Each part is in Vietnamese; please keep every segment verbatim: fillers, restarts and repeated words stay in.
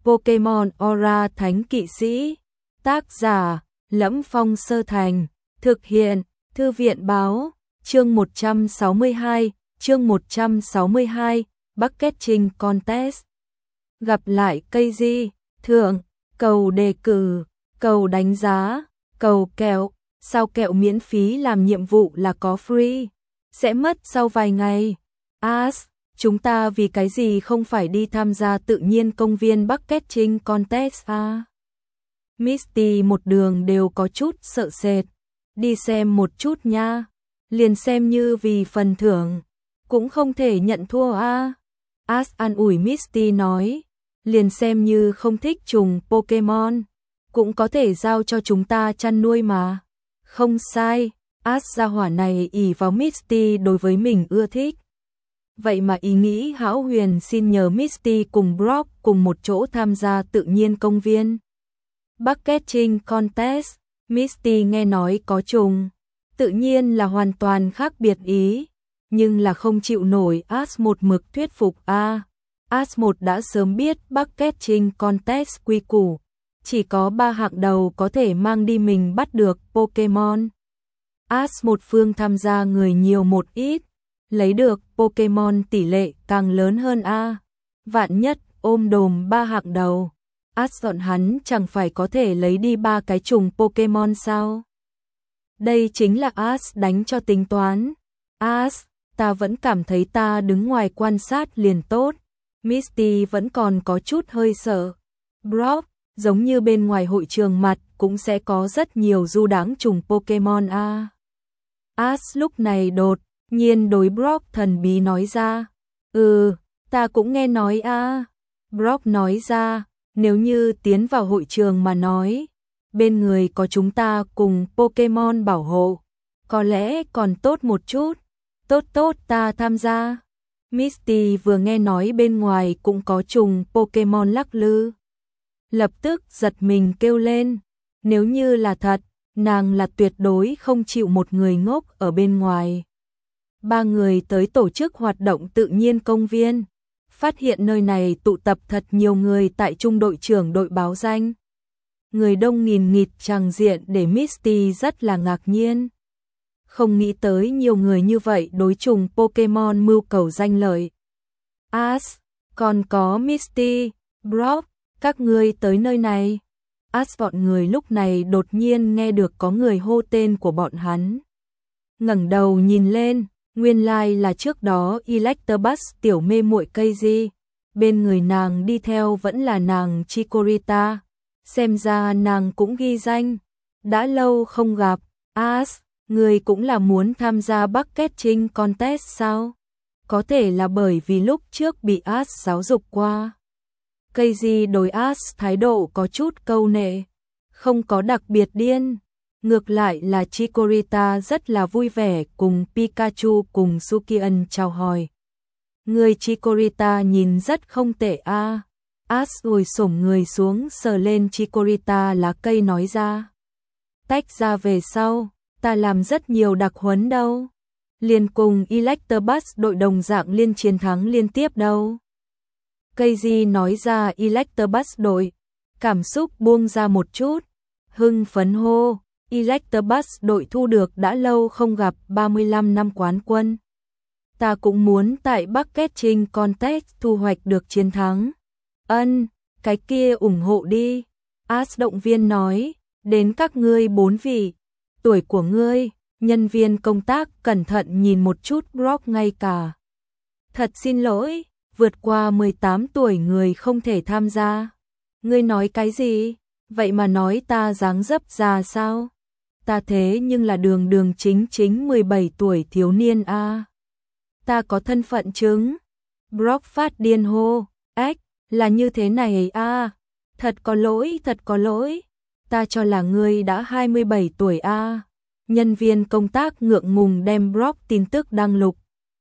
Pokemon Aura Thánh Kỵ Sĩ. Tác giả: Lẫm Phong Sơ Thành. Thực hiện: Thư viện Báo. Chương một trăm sáu mươi hai, chương một trăm sáu mươi hai, Bucketing Contest. Gặp lại cây di, thưởng, cầu đề cử, cầu đánh giá, cầu kẹo. Sao kẹo miễn phí làm nhiệm vụ là có free? Sẽ mất sau vài ngày. As, chúng ta vì cái gì không phải đi tham gia tự nhiên công viên Bucketing Contest à? Misty một đường đều có chút sợ sệt. Đi xem một chút nha. Liền xem như vì phần thưởng. Cũng không thể nhận thua à? As an ủi Misty nói. Liền xem như không thích trùng Pokemon. Cũng có thể giao cho chúng ta chăn nuôi mà. Không sai, As gia hỏa này ỷ vào Misty đối với mình ưa thích. Vậy mà ý nghĩ hão huyền xin nhờ Misty cùng Brock cùng một chỗ tham gia tự nhiên công viên Bucketing Contest. Misty nghe nói có trùng, tự nhiên là hoàn toàn khác biệt ý, nhưng là không chịu nổi As một mực thuyết phục a. À, As một đã sớm biết Bucketing Contest quy củ. Chỉ có ba hạng đầu có thể mang đi mình bắt được Pokemon. As một phương tham gia người nhiều một ít, lấy được Pokemon tỷ lệ càng lớn hơn a. Vạn nhất ôm đồm ba hạng đầu, As dọn hắn chẳng phải có thể lấy đi ba cái trùng Pokemon sao? Đây chính là As đánh cho tính toán. As, ta vẫn cảm thấy ta đứng ngoài quan sát liền tốt. Misty vẫn còn có chút hơi sợ. Brock, giống như bên ngoài hội trường mặt cũng sẽ có rất nhiều du đãng trùng Pokemon a. À. As lúc này đột nhiên đối Brock thần bí nói ra. Ừ, ta cũng nghe nói a. À. Brock nói ra, nếu như tiến vào hội trường mà nói, bên người có chúng ta cùng Pokemon bảo hộ, có lẽ còn tốt một chút. Tốt tốt ta tham gia. Misty vừa nghe nói bên ngoài cũng có trùng Pokemon lắc lư. Lập tức giật mình kêu lên, nếu như là thật, nàng là tuyệt đối không chịu một người ngốc ở bên ngoài. Ba người tới tổ chức hoạt động tự nhiên công viên, phát hiện nơi này tụ tập thật nhiều người tại trung đội trưởng đội báo danh. Người đông nghìn nghịt tràng diện để Misty rất là ngạc nhiên. Không nghĩ tới nhiều người như vậy đối trùng Pokemon mưu cầu danh lợi. As, còn có Misty, Brock, các ngươi tới nơi này. As bọn người lúc này đột nhiên nghe được có người hô tên của bọn hắn. Ngẩng đầu nhìn lên, nguyên lai là trước đó Electabuzz tiểu mê muội cây gì. Bên người nàng đi theo vẫn là nàng Chikorita. Xem ra nàng cũng ghi danh. Đã lâu không gặp. As, người cũng là muốn tham gia Bucketing Contest sao? Có thể là bởi vì lúc trước bị As giáo dục qua. Cây gì đối As thái độ có chút câu nệ, không có đặc biệt điên. Ngược lại là Chikorita rất là vui vẻ cùng Pikachu cùng Sukian chào hỏi. Người Chikorita nhìn rất không tệ a. À. As ngồi xổm người xuống sờ lên Chikorita lá cây nói ra. Tách ra về sau, ta làm rất nhiều đặc huấn đâu. Liên cùng Electabuzz đội đồng dạng liên chiến thắng liên tiếp đâu. Cây gì nói ra Electabuzz đội, cảm xúc buông ra một chút, hưng phấn hô, Electabuzz đội thu được đã lâu không gặp ba mươi lăm năm quán quân. Ta cũng muốn tại Bucketing Contest thu hoạch được chiến thắng. Ân, cái kia ủng hộ đi. As động viên nói, đến các ngươi bốn vị, tuổi của ngươi, nhân viên công tác cẩn thận nhìn một chút Brock ngay cả. Thật xin lỗi. Vượt qua mười tám tuổi người không thể tham gia. Ngươi nói cái gì? Vậy mà nói ta dáng dấp già sao? Ta thế nhưng là đường đường chính chính mười bảy tuổi thiếu niên a. À. Ta có thân phận chứng. Brock phát điên hô. Ếch, là như thế này a. À. Thật có lỗi, thật có lỗi. Ta cho là ngươi đã hai mươi bảy tuổi a. À. Nhân viên công tác ngượng ngùng đem Brock tin tức đăng lục.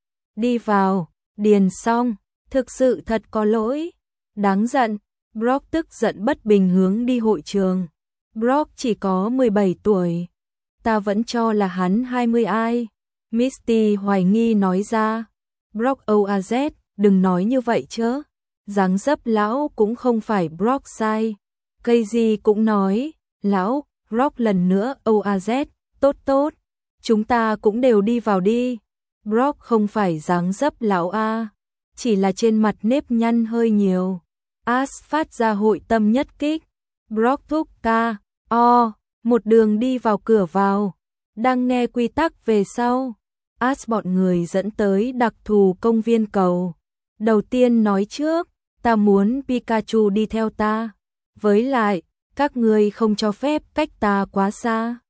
Đi vào, điền xong. Thực sự thật có lỗi. Đáng giận. Brock tức giận bất bình hướng đi hội trường. Brock chỉ có mười bảy tuổi. Ta vẫn cho là hắn hai mươi ai. Misty hoài nghi nói ra. Brock o a z, đừng nói như vậy chứ. dáng dấp lão cũng không phải Brock sai. Casey cũng nói, lão, Brock lần nữa o a z, tốt tốt, chúng ta cũng đều đi vào đi. Brock không phải dáng dấp lão a, chỉ là trên mặt nếp nhăn hơi nhiều. As phát ra hội tâm nhất kích. Brock thúc ca, o, một đường đi vào cửa vào. Đang nghe quy tắc về sau. As bọn người dẫn tới đặc thù công viên cầu. Đầu tiên nói trước, ta muốn Pikachu đi theo ta. Với lại, các ngươi không cho phép cách ta quá xa.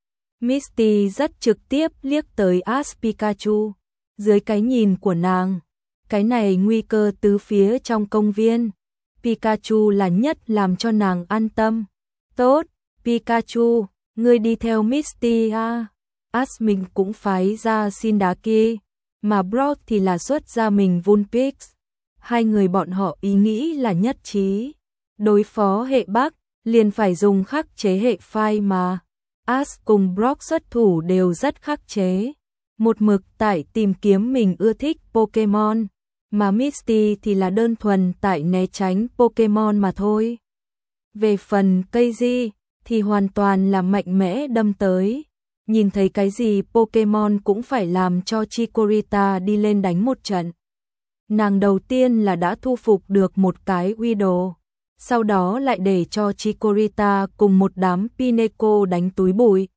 Misty rất trực tiếp liếc tới As Pikachu. Dưới cái nhìn của nàng, cái này nguy cơ tứ phía trong công viên. Pikachu là nhất làm cho nàng an tâm. Tốt, Pikachu, ngươi đi theo Misty à. As mình cũng phái ra Sindaki, mà Brock thì là xuất ra mình Vulpix. Hai người bọn họ ý nghĩ là nhất trí. Đối phó hệ Bắc, liền phải dùng khắc chế hệ phai mà. As cùng Brock xuất thủ đều rất khắc chế. Một mực tại tìm kiếm mình ưa thích Pokemon, mà Misty thì là đơn thuần tại né tránh Pokemon mà thôi. Về phần Casey thì hoàn toàn là mạnh mẽ đâm tới. Nhìn thấy cái gì Pokemon cũng phải làm cho Chikorita đi lên đánh một trận. Nàng đầu tiên là đã thu phục được một cái Weedle, sau đó lại để cho Chikorita cùng một đám Pineco đánh túi bụi.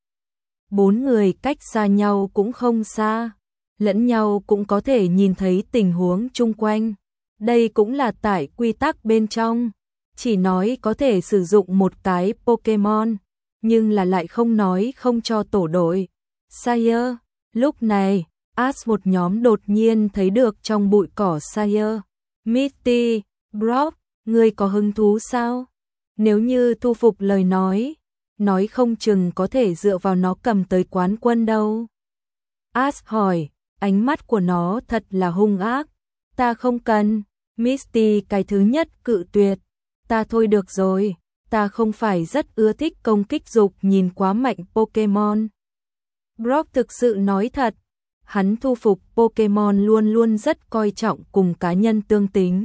Bốn người cách xa nhau cũng không xa, lẫn nhau cũng có thể nhìn thấy tình huống chung quanh. Đây cũng là tại quy tắc bên trong, chỉ nói có thể sử dụng một cái Pokemon, nhưng là lại không nói không cho tổ đội. Sire, lúc này, As một nhóm đột nhiên thấy được trong bụi cỏ Sire. Misty, Brock, ngươi có hứng thú sao? Nếu như thu phục lời nói, nói không chừng có thể dựa vào nó cầm tới quán quân đâu. As hỏi, ánh mắt của nó thật là hung ác. Ta không cần. Misty cái thứ nhất cự tuyệt. Ta thôi được rồi, ta không phải rất ưa thích công kích dục nhìn quá mạnh Pokemon. Brock thực sự nói thật, hắn thu phục Pokemon luôn luôn rất coi trọng cùng cá nhân tương tính.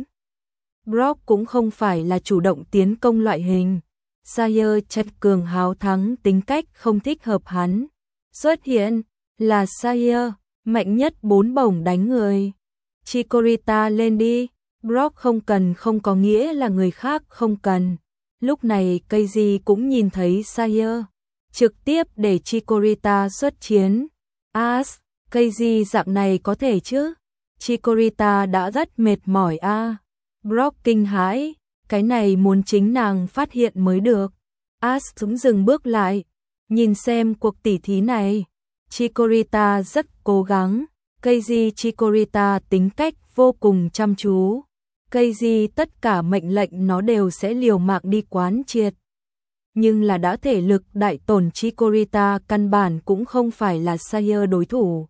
Brock cũng không phải là chủ động tiến công loại hình. Sire chật cường háo thắng tính cách không thích hợp hắn. Xuất hiện là Sire, mạnh nhất bốn bổng đánh người. Chikorita lên đi. Brock không cần không có nghĩa là người khác không cần. Lúc này Casey cũng nhìn thấy Sire, trực tiếp để Chikorita xuất chiến. As, Casey dạng này có thể chứ? Chikorita đã rất mệt mỏi a. À. Brock kinh hãi, cái này muốn chính nàng phát hiện mới được. As cũng dừng bước lại, nhìn xem cuộc tỉ thí này. Chikorita rất cố gắng, Casey Chikorita tính cách vô cùng chăm chú. Casey tất cả mệnh lệnh nó đều sẽ liều mạng đi quán triệt. Nhưng là đã thể lực đại tổn Chikorita căn bản cũng không phải là Sire đối thủ.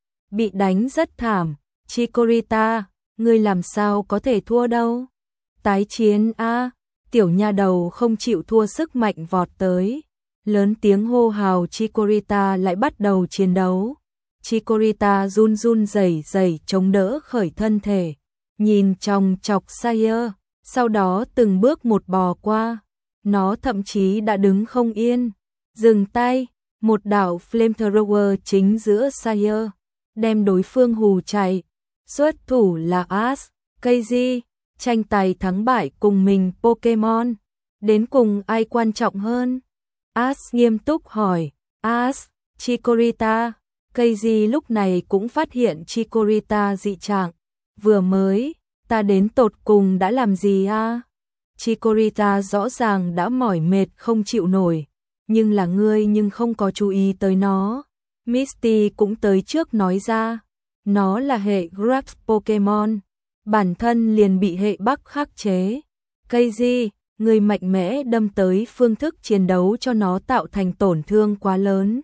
Bị đánh rất thảm, Chikorita, ngươi làm sao có thể thua đâu. Tái chiến a, à, tiểu nha đầu không chịu thua sức mạnh vọt tới. Lớn tiếng hô hào Chikorita lại bắt đầu chiến đấu. Chikorita run run rẩy rẩy chống đỡ khởi thân thể. Nhìn trong chọc Sire, sau đó từng bước một bò qua. Nó thậm chí đã đứng không yên. Dừng tay, một đạo flamethrower chính giữa Sire, đem đối phương hù chạy. Xuất thủ là As, Casey, tranh tài thắng bại cùng mình Pokemon. Đến cùng ai quan trọng hơn? As nghiêm túc hỏi. As, Chikorita. Casey lúc này cũng phát hiện Chikorita dị trạng. Vừa mới, ta đến tột cùng đã làm gì a? À? Chikorita rõ ràng đã mỏi mệt không chịu nổi, nhưng là ngươi nhưng không có chú ý tới nó. Misty cũng tới trước nói ra, nó là hệ Grass Pokemon, bản thân liền bị hệ Bắc khắc chế. Casey, người mạnh mẽ đâm tới phương thức chiến đấu cho nó tạo thành tổn thương quá lớn.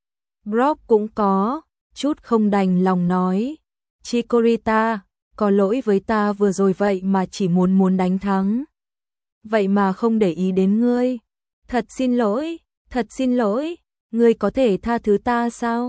Brock cũng có chút không đành lòng nói, Chikorita, có lỗi với ta vừa rồi vậy mà chỉ muốn muốn đánh thắng. Vậy mà không để ý đến ngươi. Thật xin lỗi, thật xin lỗi, ngươi có thể tha thứ ta sao?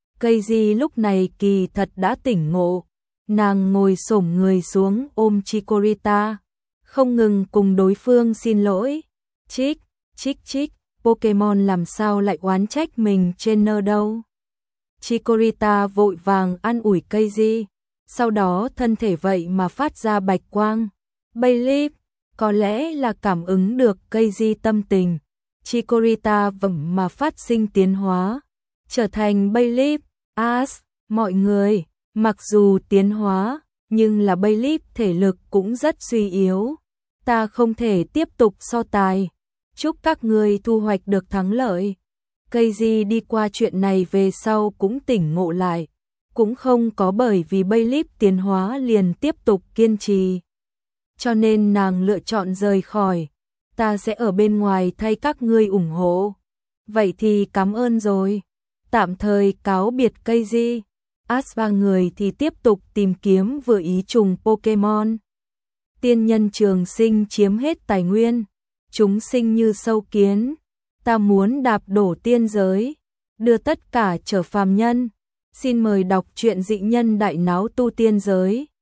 Casey lúc này kỳ thật đã tỉnh ngộ. Nàng ngồi xổm người xuống ôm Chikorita. không ngừng cùng đối phương xin lỗi. Chích, chích chích, Pokemon làm sao lại oán trách mình trainer đâu. Chikorita vội vàng an ủi Keiji, sau đó thân thể vậy mà phát ra bạch quang. Bayleef, có lẽ là cảm ứng được Keiji tâm tình. Chikorita vẩm mà phát sinh tiến hóa, trở thành Bayleef. As, mọi người, mặc dù tiến hóa, nhưng là Bayleef thể lực cũng rất suy yếu. Ta không thể tiếp tục so tài. Chúc các người thu hoạch được thắng lợi. Keiji đi qua chuyện này về sau cũng tỉnh ngộ lại. Cũng không có bởi vì Bayleef tiến hóa liền tiếp tục kiên trì. Cho nên nàng lựa chọn rời khỏi. Ta sẽ ở bên ngoài thay các ngươi ủng hộ. Vậy thì cảm ơn rồi. Tạm thời cáo biệt Keiji. Ash ba người thì tiếp tục tìm kiếm vừa ý trùng Pokemon. Tiên nhân trường sinh chiếm hết tài nguyên. Chúng sinh như sâu kiến. Ta muốn đạp đổ tiên giới. Đưa tất cả trở phàm nhân. Xin mời đọc truyện Dị Nhân Đại Náo Tu Tiên Giới.